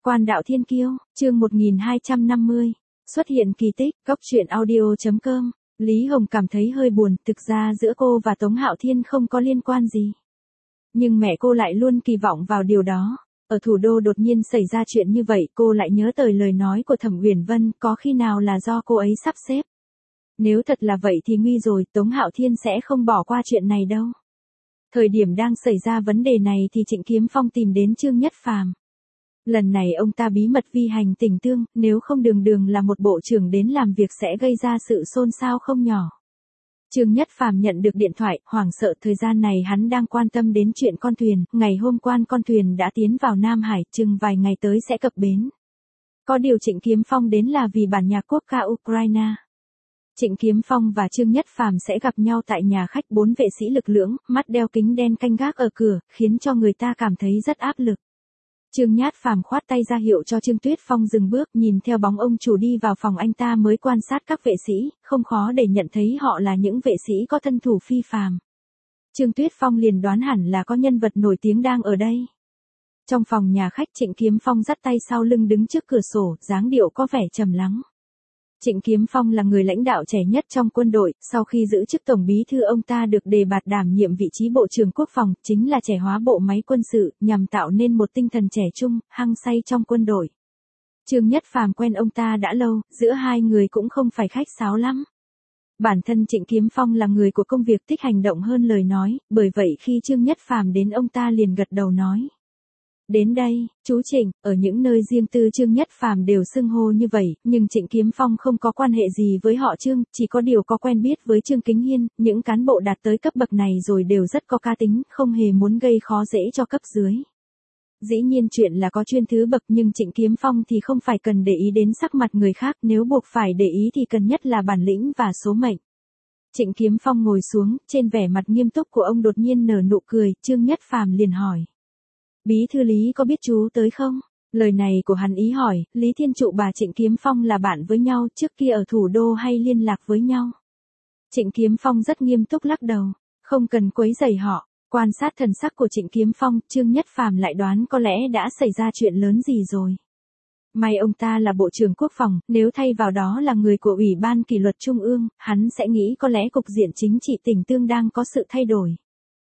Quan đạo thiên kiêu, chương 1250. Xuất hiện kỳ tích, góc truyện audio.com. Lý Hồng cảm thấy hơi buồn, thực ra giữa cô và Tống Hạo Thiên không có liên quan gì. Nhưng mẹ cô lại luôn kỳ vọng vào điều đó. Ở thủ đô đột nhiên xảy ra chuyện như vậy, cô lại nhớ tới lời nói của Thẩm Uyển Vân, có khi nào là do cô ấy sắp xếp. Nếu thật là vậy thì nguy rồi, Tống Hạo Thiên sẽ không bỏ qua chuyện này đâu. Thời điểm đang xảy ra vấn đề này thì Trịnh Kiếm Phong tìm đến Trương Nhất Phàm. Lần này ông ta bí mật vi hành Tình Tương, nếu không đường là một bộ trưởng đến làm việc sẽ gây ra sự xôn xao không nhỏ. Trương Nhất Phàm nhận được điện thoại, hoảng sợ, thời gian này hắn đang quan tâm đến chuyện con thuyền, ngày hôm qua con thuyền đã tiến vào Nam Hải, chừng vài ngày tới sẽ cập bến. Có điều Trịnh Kiếm Phong đến là vì bản nhạc quốc ca Ukraine. Trịnh Kiếm Phong và Trương Nhất Phàm sẽ gặp nhau tại nhà khách, 4 vệ sĩ lực lưỡng, mắt đeo kính đen canh gác ở cửa, khiến cho người ta cảm thấy rất áp lực. Trương Nhất Phàm khoát tay ra hiệu cho Trương Tuyết Phong dừng bước, nhìn theo bóng ông chủ đi vào phòng, anh ta mới quan sát các vệ sĩ, không khó để nhận thấy họ là những vệ sĩ có thân thủ phi phàm. Trương Tuyết Phong liền đoán hẳn là có nhân vật nổi tiếng đang ở đây. Trong phòng nhà khách, Trịnh Kiếm Phong dắt tay sau lưng đứng trước cửa sổ, dáng điệu có vẻ trầm lắng. Trịnh Kiếm Phong là người lãnh đạo trẻ nhất trong quân đội, sau khi giữ chức tổng bí thư ông ta được đề bạt đảm nhiệm vị trí bộ trưởng quốc phòng, chính là trẻ hóa bộ máy quân sự, nhằm tạo nên một tinh thần trẻ trung, hăng say trong quân đội. Trương Nhất Phàm quen ông ta đã lâu, giữa hai người cũng không phải khách sáo lắm. Bản thân Trịnh Kiếm Phong là người của công việc, thích hành động hơn lời nói, bởi vậy khi Trương Nhất Phàm đến ông ta liền gật đầu nói. Đến đây, chú Trịnh, ở những nơi riêng tư Trương Nhất Phàm đều xưng hô như vậy, nhưng Trịnh Kiếm Phong không có quan hệ gì với họ Trương, chỉ có điều có quen biết với Trương Kính Hiên, những cán bộ đạt tới cấp bậc này rồi đều rất có cá tính, không hề muốn gây khó dễ cho cấp dưới. Dĩ nhiên chuyện là có chuyên thứ bậc, nhưng Trịnh Kiếm Phong thì không phải cần để ý đến sắc mặt người khác, nếu buộc phải để ý thì cần nhất là bản lĩnh và số mệnh. Trịnh Kiếm Phong ngồi xuống, trên vẻ mặt nghiêm túc của ông đột nhiên nở nụ cười, Trương Nhất Phàm liền hỏi. Bí thư Lý có biết chú tới không? Lời này của hắn ý hỏi, Lý Thiên Trụ bà Trịnh Kiếm Phong là bạn với nhau, trước kia ở thủ đô hay liên lạc với nhau? Trịnh Kiếm Phong rất nghiêm túc lắc đầu, không cần quấy rầy họ. Quan sát thần sắc của Trịnh Kiếm Phong, Trương Nhất Phàm lại đoán có lẽ đã xảy ra chuyện lớn gì rồi. May ông ta là bộ trưởng quốc phòng, nếu thay vào đó là người của Ủy ban kỷ luật Trung ương, hắn sẽ nghĩ có lẽ cục diện chính trị Tình Tương đang có sự thay đổi.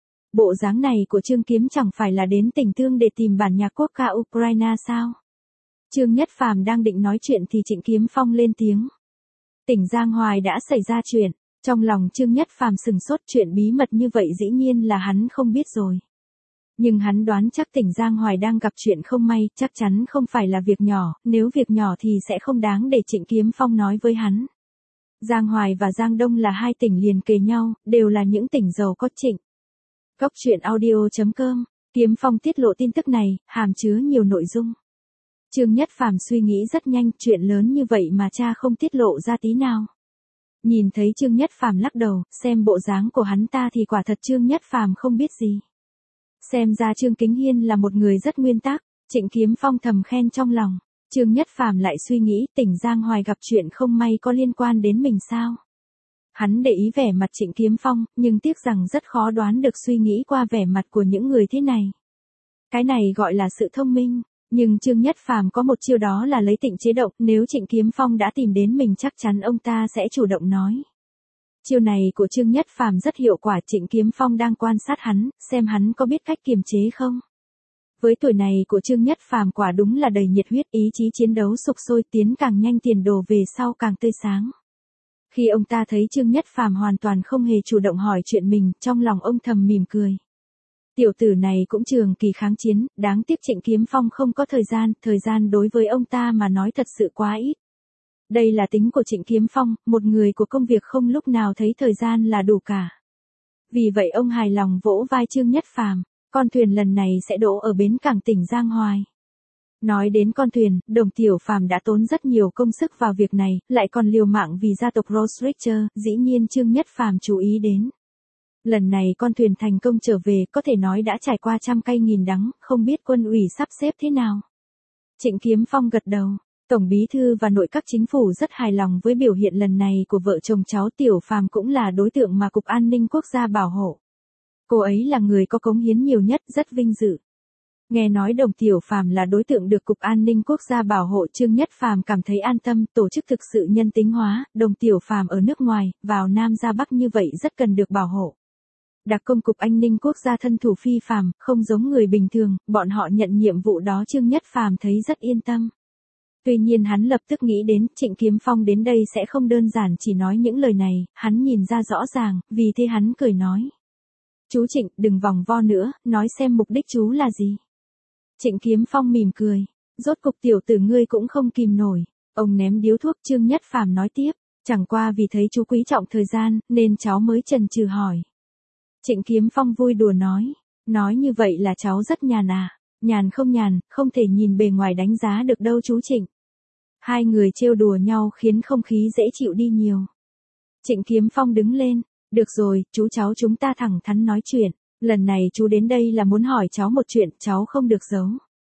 Bộ dáng này của Trương Kiếm chẳng phải là đến Tình Tương để tìm bản nhạc quốc ca Ukraine sao? Trương Nhất Phàm đang định nói chuyện thì Trịnh Kiếm Phong lên tiếng. Tỉnh Giang Hoài đã xảy ra chuyện, trong lòng Trương Nhất Phàm sừng sốt, chuyện bí mật như vậy dĩ nhiên là hắn không biết rồi. Nhưng hắn đoán chắc tỉnh Giang Hoài đang gặp chuyện không may, chắc chắn không phải là việc nhỏ, nếu việc nhỏ thì sẽ không đáng để Trịnh Kiếm Phong nói với hắn. Giang Hoài và Giang Đông là hai tỉnh liền kề nhau, đều là những tỉnh giàu có. Trịnh Góc truyện audio.com. Kiếm Phong tiết lộ tin tức này, hàm chứa nhiều nội dung. Trương Nhất Phàm suy nghĩ rất nhanh, chuyện lớn như vậy mà cha không tiết lộ ra tí nào. Nhìn thấy Trương Nhất Phàm lắc đầu, xem bộ dáng của hắn ta thì quả thật Trương Nhất Phàm không biết gì. Xem ra Trương Kính Hiên là một người rất nguyên tắc, Trịnh Kiếm Phong thầm khen trong lòng. Trương Nhất Phàm lại suy nghĩ, tỉnh Giang Hoài gặp chuyện không may có liên quan đến mình sao? Hắn để ý vẻ mặt Trịnh Kiếm Phong, nhưng tiếc rằng rất khó đoán được suy nghĩ qua vẻ mặt của những người thế này. Cái này gọi là sự thông minh, nhưng Trương Nhất Phàm có một chiêu, đó là lấy tịnh chế động, nếu Trịnh Kiếm Phong đã tìm đến mình chắc chắn ông ta sẽ chủ động nói. Chiêu này của Trương Nhất Phàm rất hiệu quả, Trịnh Kiếm Phong đang quan sát hắn, xem hắn có biết cách kiềm chế không. Với tuổi này của Trương Nhất Phàm quả đúng là đầy nhiệt huyết, ý chí chiến đấu sục sôi, tiến càng nhanh tiền đồ về sau càng tươi sáng. Khi ông ta thấy Trương Nhất Phàm hoàn toàn không hề chủ động hỏi chuyện mình, trong lòng ông thầm mỉm cười. Tiểu tử này cũng trường kỳ kháng chiến, đáng tiếc Trịnh Kiếm Phong không có thời gian đối với ông ta mà nói thật sự quá ít. Đây là tính của Trịnh Kiếm Phong, một người của công việc không lúc nào thấy thời gian là đủ cả. Vì vậy ông hài lòng vỗ vai Trương Nhất Phàm, con thuyền lần này sẽ đỗ ở bến cảng tỉnh Giang Hoài. Nói đến con thuyền, Đồng Tiểu Phàm đã tốn rất nhiều công sức vào việc này, lại còn liều mạng vì gia tộc Rose Richter, dĩ nhiên Trương Nhất Phàm chú ý đến. Lần này con thuyền thành công trở về, có thể nói đã trải qua trăm cay nghìn đắng, không biết quân ủy sắp xếp thế nào. Trịnh Kiếm Phong gật đầu, Tổng bí thư và nội các chính phủ rất hài lòng với biểu hiện lần này của vợ chồng cháu Tiểu Phàm, cũng là đối tượng mà Cục An ninh Quốc gia bảo hộ. Cô ấy là người có cống hiến nhiều nhất, rất vinh dự. Nghe nói Đồng Tiểu Phàm là đối tượng được Cục An ninh Quốc gia bảo hộ, Trương Nhất Phàm cảm thấy an tâm, tổ chức thực sự nhân tính hóa, Đồng Tiểu Phàm ở nước ngoài, vào Nam ra Bắc như vậy rất cần được bảo hộ. Đặc công Cục An ninh Quốc gia thân thủ phi phàm, không giống người bình thường, bọn họ nhận nhiệm vụ đó Trương Nhất Phàm thấy rất yên tâm. Tuy nhiên hắn lập tức nghĩ đến Trịnh Kiếm Phong đến đây sẽ không đơn giản chỉ nói những lời này, hắn nhìn ra rõ ràng, vì thế hắn cười nói. Chú Trịnh, đừng vòng vo nữa, nói xem mục đích chú là gì. Trịnh Kiếm Phong mỉm cười, rốt cục tiểu tử ngươi cũng không kìm nổi. Ông ném điếu thuốc. Trương Nhất Phàm nói tiếp, chẳng qua vì thấy chú quý trọng thời gian, nên cháu mới chần chừ hỏi. Trịnh Kiếm Phong vui đùa nói như vậy là cháu rất nhàn à, nhàn, không thể nhìn bề ngoài đánh giá được đâu chú Trịnh. Hai người trêu đùa nhau khiến không khí dễ chịu đi nhiều. Trịnh Kiếm Phong đứng lên, được rồi, chú cháu chúng ta thẳng thắn nói chuyện, lần này chú đến đây là muốn hỏi cháu một chuyện, cháu không được giấu.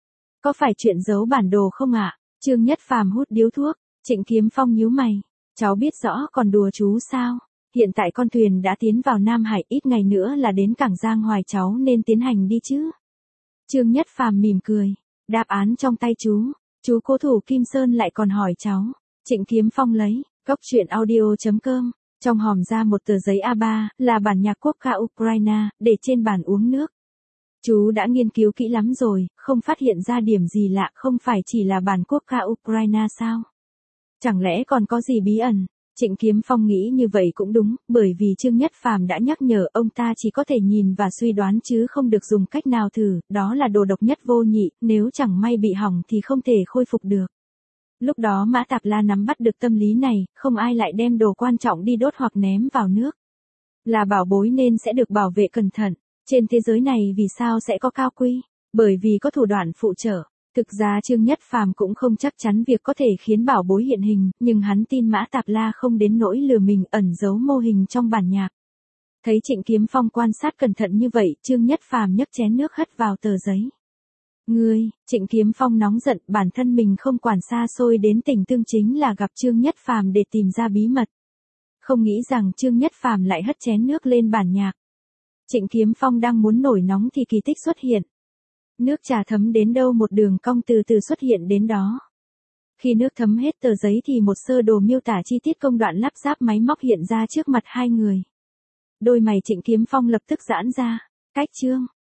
Có phải chuyện giấu bản đồ không ạ? Trương Nhất Phàm hút điếu thuốc, Trịnh Kiếm Phong nhíu mày, cháu biết rõ còn đùa chú sao? Hiện tại con thuyền đã tiến vào Nam Hải, ít ngày nữa là đến cảng Giang Hoài, cháu nên tiến hành đi chứ. Trương Nhất Phàm mỉm cười, đáp án trong tay chú cố thủ Kim Sơn lại còn hỏi cháu. Trịnh Kiếm Phong lấy cốc truyện audio.com, trong hòm ra một tờ giấy A3, là bản nhạc quốc ca Ukraine, để trên bàn uống nước. Chú đã nghiên cứu kỹ lắm rồi, không phát hiện ra điểm gì lạ, không phải chỉ là bản quốc ca Ukraine sao? Chẳng lẽ còn có gì bí ẩn? Trịnh Kiếm Phong nghĩ như vậy cũng đúng, bởi vì Trương Nhất Phàm đã nhắc nhở ông ta chỉ có thể nhìn và suy đoán chứ không được dùng cách nào thử, đó là đồ độc nhất vô nhị, nếu chẳng may bị hỏng thì không thể khôi phục được. Lúc đó Mã Tạp La nắm bắt được tâm lý này, không ai lại đem đồ quan trọng đi đốt hoặc ném vào nước. Là bảo bối nên sẽ được bảo vệ cẩn thận. Trên thế giới này vì sao sẽ có cao quy? Bởi vì có thủ đoạn phụ trợ. Thực ra Trương Nhất Phàm cũng không chắc chắn việc có thể khiến bảo bối hiện hình, nhưng hắn tin Mã Tạp La không đến nỗi lừa mình ẩn giấu mô hình trong bản nhạc. Thấy Trịnh Kiếm Phong quan sát cẩn thận như vậy, Trương Nhất Phàm nhấc chén nước hất vào tờ giấy. Ngươi, Trịnh Kiếm Phong nóng giận, bản thân mình không quản xa xôi đến Tỉnh Tương chính là gặp Trương Nhất Phàm để tìm ra bí mật. Không nghĩ rằng Trương Nhất Phàm lại hất chén nước lên bản nhạc. Trịnh Kiếm Phong đang muốn nổi nóng thì kỳ tích xuất hiện. Nước trà thấm đến đâu một đường cong từ từ xuất hiện đến đó. Khi nước thấm hết tờ giấy thì một sơ đồ miêu tả chi tiết công đoạn lắp ráp máy móc hiện ra trước mặt hai người. Đôi mày Trịnh Kiếm Phong lập tức giãn ra. Cách chương